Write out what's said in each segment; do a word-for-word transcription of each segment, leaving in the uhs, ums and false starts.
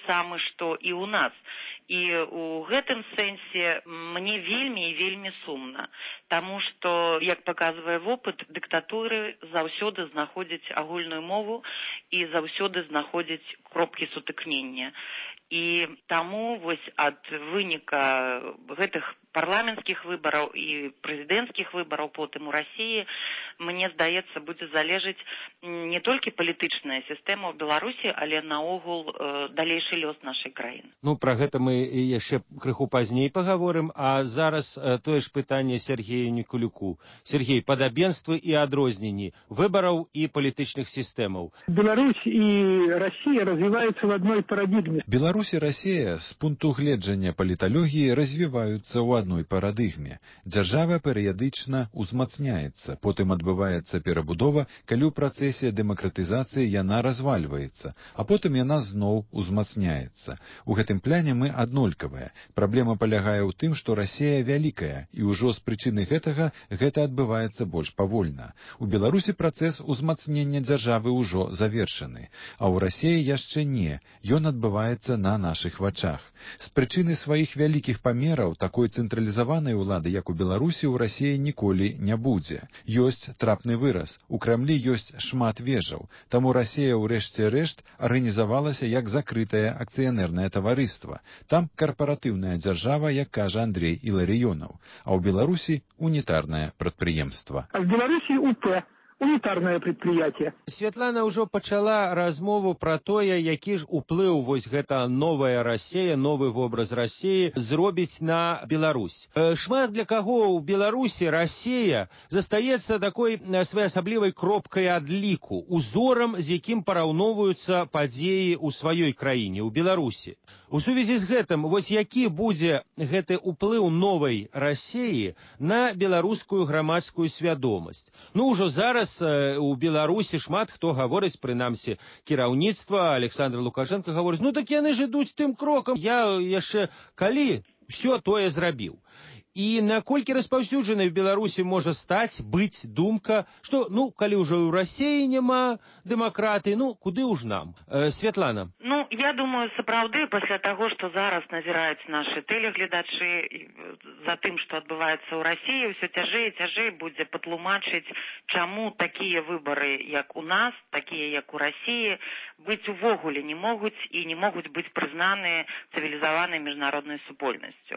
самы што і ў нас. І ў гэтым сэнсе мне вельмі і вельмі сумна, таму што, як паказвае вопыт, дыктатуры заўсёды знаходзяць агульную мову і заўсёды знаходзяць кропкі сутыкнення. І таму вось ад выніка гэтых парламенцкіх выбараў і прэзідэнцкіх выбараў потым у Расіі, мне здаецца, будзе залежаць не толькі палітычная сістэма ў Беларусі, але наогул э, далейшы лёс нашай краіны. Ну, пра гэта мы яшчэ крыху пазней паговорым, а зараз э, тое ж пытанне Сергею Никулюку. Сергей, падабенствы і адрозненні выбараў і палітычных сістэмаў. Беларусь і Расія развіваюцца в адной парадыгме. Беларусь і Расія з пункту гледжання паліталогіі развіваюцца ў адной парадыгме. Дзяржава перыядычна узмацняецца, потым адбываецца перабудова, калі ў працэсе дэмакратызацыі яна развальваецца, а потым яна зноў узмацняецца. У гэтым пляне мы аднолькавыя. Праблема палягае ў тым, што Расія вялікая, і ўжо з прычыны гэтага гэта адбываецца больш павольна. У Беларусі працэс узмацнення дзяржавы ўжо завершаны, а ў Расіі яшчэ не. Ён адбываецца на нашых вачах. З прычыны сваіх вялікіх памераў такой цэнтралізаванай улады, як у Беларусі, у Расіі ніколі не будзе. Ёсць трапны выраз. У Крамлі ёсць шмат вежаў. Таму Расія ў рэшце рэшт арганізавалася як закрытае акцыянернае таварыства. Там карпаратыўная дзяржава, як кажа Андрей Іларыёнаў. А ў Беларусі унітарнае прадпрыемства. А в Беларуси УП. Унітарнае прадпрыятие. Святлана ўжо пачала размову пра тое, які ж уплыў вось гэта новая Расія, новы вобраз Расіі зробіць на Беларусь. Шмат для каго ў Беларусі Расія застаецца такой своеасаблівай кропкай адліку, узорам, з якім параўноўваюцца падзеі ў сваёй краіне, ў Беларусі. У сувязі з гэтым, вось які будзе гэты уплыў новай Расіі на беларускую грамадскую свядомасць? Ну, ўжо зараз у Беларусі шмат хто гаворыць, прынамсі, кіраўніцтва, Александр Лукашенко гаворыць, ну так яны ж ідуць тым крокам, я яшчэ калі ўсё тое зрабіў. І наколькі распаўсюджанай в Беларусі можа стаць, быць думка, што, ну, калі ўжо ў Расіі няма дэмакратыі, ну, куды ўж нам? Э, Святлана. Ну, я думаю, сапраўды, пасля таго, што зараз назіраюць нашы тэлегледачы за тым, што адбываецца ў Расіі, ўсё цяжэй і цяжэй будзе патлумачыць, чаму такія выбары, як у нас, такія, як у Расіі, быць увогуле не могуць і не могуць быць прызнаныя цывілізаванай міжнароднай супольнасцю.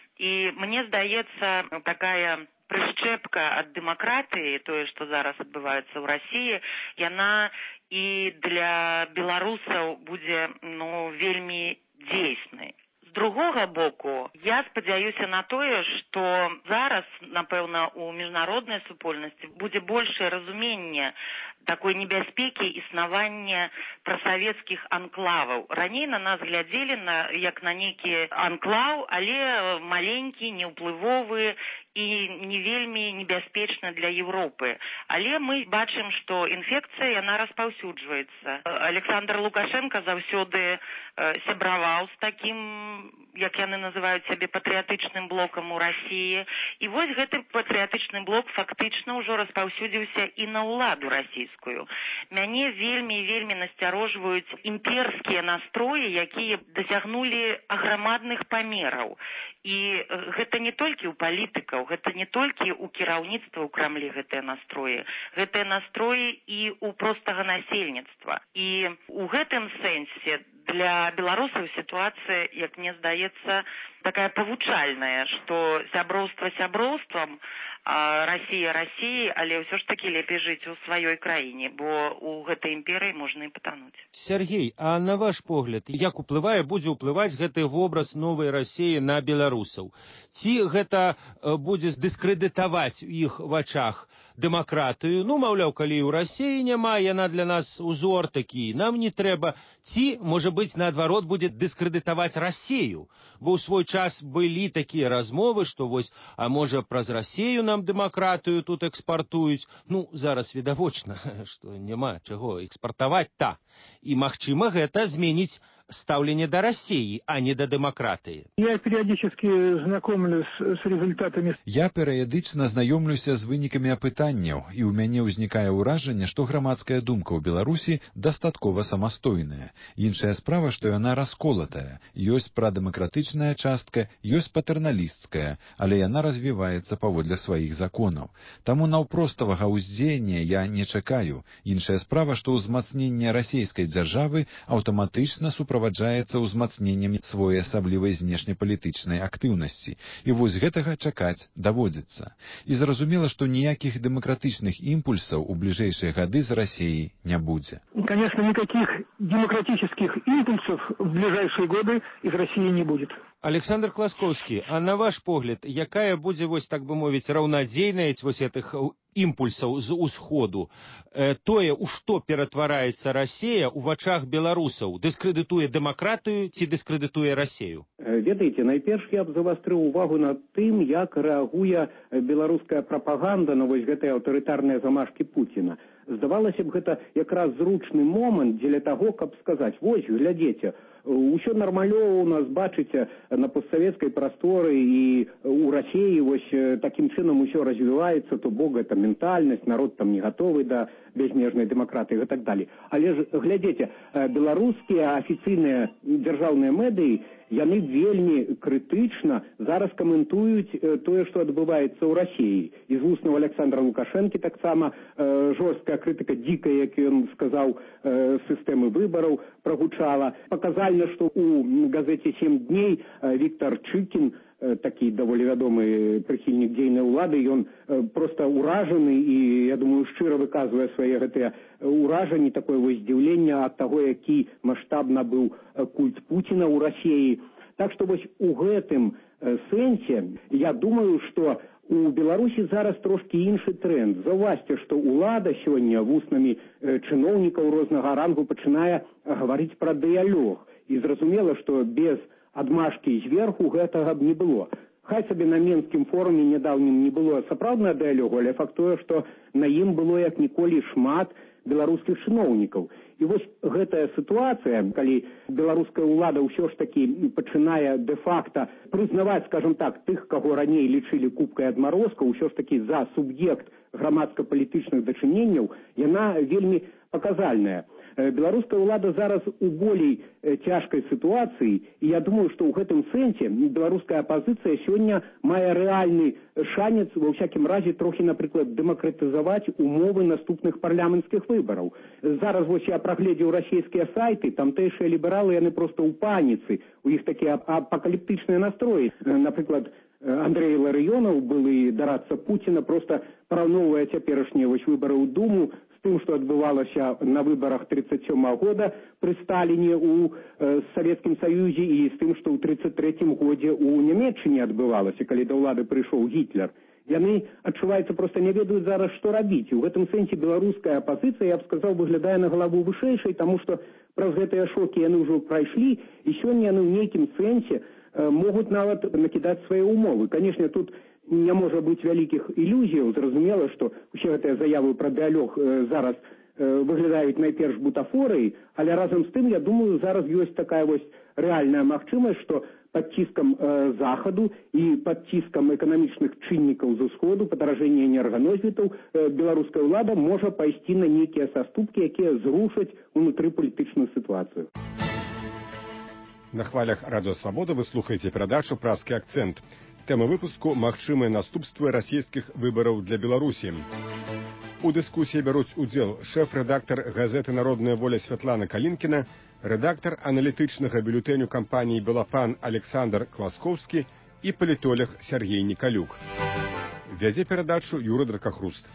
І мне здаецца, такая прышчэпка ад дэмакратыі, тое, што зараз адбываецца ў Расіі, яна і для беларусаў будзе, ну, вельмі дзейснай. З другога боку, я спадзяюся на тое, што зараз, напэўна, у міжнароднай супольнасці будзе большае разуменне такой небяспекі існавання прасавецкіх анклаваў. Раней на нас глядзелі на, як на нейкі анклаў, але маленькі, неўплывовы і не вельмі небяспечны для Европы. Але мы бачым, што інфекцыя, яна распаўсюджваецца. Александр Лукашенко заўсёды сябраваў з такім, як яны называюць сябе, патрыятычным блокам у Расіі. І вось гэты патрыятычны блок фактычна ўжо распаўсюдзіўся і на ўладу расійскую. Мяне вельмі і вельмі насцярожваюць імперскія настроі, якія дасягнулі аграмадных памераў. І гэта не толькі ў палітыкаў, гэта не толькі ў кіраўніцтва ў Крамлі гэтыя настроі, гэтыя настроі і ў простага насельніцтва. І ў гэтым сэнсе для беларусаў сітуацыя, як мне здаецца, такая павучальная, што сяброўства сяброўствам, а Расія Расіі, але ўсё ж такі лепей жыць у сваёй краіне, бо ў гэтай імперыі можна і патануць. Сергей, а на ваш погляд, як уплывае, будзе ўплываць гэты вобраз новай Расіі на беларусаў? Ці гэта будзе дыскрэдытаваць у іх вачах дэмакратыю? Ну, маўляў, калі ў Расіі няма, яна для нас узор такі, нам не трэба. Ці, можа быць, наадварот, будзе дыскрэдытаваць Расію? Бо ў свой час былі такія размовы, што вось, а можа, праз Расію нам дэмакратыю тут экспартуюць. Ну, зараз відавочна, што няма чаго экспартаваць-та. І, магчыма, гэта зменіць стаўленне да России, а не да дэмакратыі? Я периодически знакомлюсь с результатами. Я перыядычна знаёмлюся з вынікамі апытанняў, і ў мяне ўзнікае ўражанне, што грамадская думка ў Беларусі дастаткова самастойная. Іншая справа, што яна расколатая. Ёсць прадэмакратычная частка, ёсць патэрналісцкая, але яна развіваецца паводле сваіх законаў. Таму наўпроставага ўздзеяння я не чакаю. Іншая справа, што ўзмацненне расійскай дзяржавы аўтаматычна суправаджаецца ўзмацненнем своеасаблівай знешнепалітычнай актыўнасці. І вось гэтага чакаць даводзіцца. І зразумела, што ніякіх дэмакратычных імпульсаў у бліжэйшыя гады з Расіяй не будзе. Конечно, никаких демократических импульсов в ближайшие годы из России не будет. Александр Класкоўскі, а на ваш погляд, якая будзе, вось так бы мовіць, раўнадзейнасць вось гэтых імпульсаў з усходу? Э, тое, у што ператвараецца Расія ў вачах беларусаў, дыскрэдытуе дэмакратыю ці дыскрэдытуе Расію? Ведаеце, найперш я б завастрыў увагу над тым, як рэагуе беларуская прапаганда на вось гэтыя аўтарытарныя замашкі Пуціна. Здавалася б, гэта якраз зручны момант дзеля таго, каб сказаць: вось, глядзіце, усё нармалёва у нас, бачыце, на постсавецкай прасторы і у Расіі вось такім чынам усё развіваецца, то бок гэта ментальнасць, народ там не гатовы да безмежнай дэмакратыі і так далей. Але ж, глядзіце, беларускія афіцыйныя дзяржаўныя медыі, яны вельмі крытычна зараз каментуюць тое, што адбываецца ў Расіі. І з вуснаў Александра Лукашэнкі таксама э, жорсткая крытыка, дзікая, як ён сказаў, э, сістэмы выбараў прагучала. Паказальна, што ў газеце «Сем дней» э, Віктор Чыкін, э, такі даволі вядомы прыхільнік дзейнай улады, ён э, проста ўражаны і, я думаю, шчыра выказвае свае гэтыя ўражанні, такое вось здзіўленне ад таго, які маштабна быў культ Пуціна ў Расіі. Так што вось у гэтым э, сэнсе я думаю, што у Беларусі зараз трошкі іншы тренд. Заўважце, што ўлада сёння вуснамі э, чыноўнікаў рознага рангу пачынае гаварыць пра дыялог. І зразумела, што без адмашкі зверху гэтага б не было. Хай сабе на Менскім форуме нядаўнім не было сапраўднага дыялогу, але факт тое, што на ім было як ніколі шмат беларускіх чыноўнікаў. І вось гэтая сітуацыя, калі беларуская ўлада ўсё ж такі пачынае дэ-факта прызнаваць, скажем так, тых, каго раней лічылі купкай адмарозка, ўсё ж такі за суб'ект грамадска-палітычных дачыненняў, яна вельмі паказальная. Беларуская ўлада зараз у болей цяжкай сітуацыі, і я думаю, што ў гэтым сэнсе беларуская апазіцыя сёння мае рэальны шанец, ва ўсякім разе, трохі, напрыклад, дэмакратызаваць умовы наступных парламенцкіх выбараў. Зараз вось я прагледзеў расійскія сайты, тамтэйшыя лібералы, яны проста ў паніцы, у іх такія апакаліптычныя настроі. Напрыклад, Андрей Ларыёнаў, былы дарадца Пуціна, проста параўноўвае цяперашнія вось выбары ў Думу тым, што адбывалася на выбарах тридцать сёмага года пры Сталіне ў э, Савецкім Саюзе і з тым, што ў тридцать трэцім годзе ў Нямецчыне адбывалася, калі да ўлады прыйшоў Гітлер. Яны, адчуваецца, проста не ведаюць зараз, што рабіць. І ў гэтым сэнсе беларуская апазіцыя, я б сказаў, выглядае на галаву вышэйшай, таму што праз гэтыя шокі яны ўжо прайшлі, і сёння яны ў нейкім сэнсе э, могуць нават накідаць свае ўмовы. Канешне, тут не можа быць вялікіх ілюзіяў. Зразумела, што ўсе гэтыя заявы пра дыялог э, зараз э, выглядаюць найперш бутафорыяй, але разам з тым, я думаю, зараз ёсць такая вось рэальная магчымасць, што пад ціскам э, захаду і пад ціскам эканамічных чыннікаў з усходу, падаражэння энерганосьбітаў, э, беларуская ўлада можа пайсці на нейкія саступкі, якія зрушаць унутрыпалітычную сітуацыю. На хвалях Радыё Свабода вы слухаеце перадачу «Празкі акцэнт». Тэма выпуску «Магчымыя наступствы расійскіх выбараў для Беларусі». У дыскусіі бяруць удзел шэф-рэдактар газеты «Народная воля» Святлана Калінкіна, рэдактар аналітычнага бюлетэню кампаніі «Белапан» Александр Класкоўскі і палітолог Сергей Николюк. Вядзе перадачу Юра Дракахруст.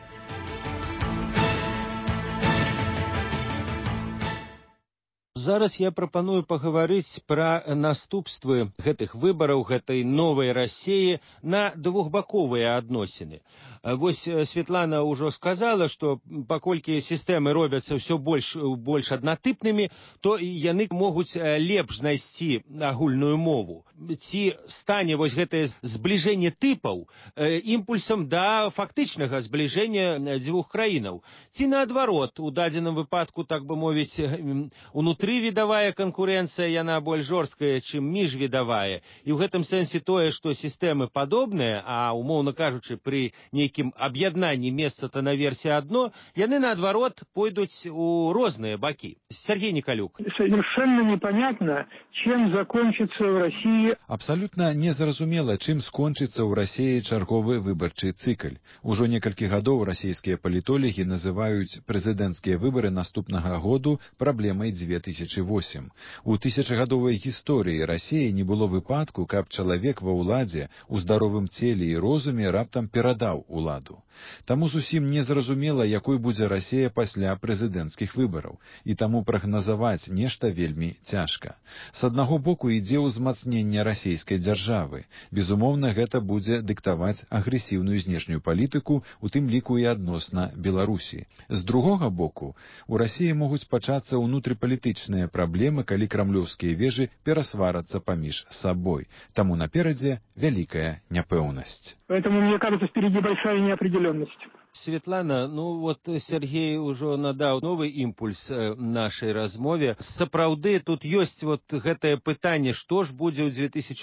Зараз я прапаную пагаварыць пра наступствы гэтых выбараў, гэтай новай Расіі на двухбаковыя адносіны. Вось Светлана ўжо сказала, што паколькі сістэмы робяцца ўсё больш, больш аднатыпнымі, то яны могуць лепш знайсці агульную мову. ці стане вось гэтае збліжэнне тыпаў імпульсам да фактычнага збліжэння дзвюх краінаў. Ці наадварот, у дадзеным выпадку, так бы мовіць, унутрывідавая канкурэнцыя, яна больш жорсткая, чым міжвідавая. І ў гэтым сэнсе тое, што сістэмы падобныя, а, умоўна кажучы, пры нейкім аб'яднанні месца-то на версіі адно, яны, наадварот, пойдуць у розныя бакі. Сергей Николюк. Совершенно непонятно, чем закончится в России. Абсолютно незразумела, чым скончыцца ў Расіі чарговы выбарчы цыкл. Ужо некалькі гадоў расійскія палітолагі называюць прэзідэнцкія выбары наступнага году праблемай дзве тысячы восем. У тысячагадовай гісторыі Расіі не было выпадку, каб чалавек ва ўладзе у здаровым целе і розуме раптам перадаў уладу. Таму зусім незразумела, якой будзе Расія пасля прэзідэнцкіх выбараў, і таму прагназаваць нешта вельмі цяжка. З аднаго боку ідзе ўзмацненне расійскай дзяржавы. Безумоўна, гэта будзе дыктаваць агрэсіўную знешнюю палітыку, у тым ліку і адносна Беларусі. З другога боку, у Расіі могуць пачацца ўнутрыпалітычныя праблемы, калі крамлёўскія вежы перасварацца паміж сабой. Таму наперадзе вялікая няпэўнасць. Поэтому, мне кажется, впереди большая неопределенность. Светлана, ну вот Сергей ужо надаў новы імпульс нашай размове. Сапраўды тут ёсць вот гэтае пытанне, што ж будзе ў две тысячы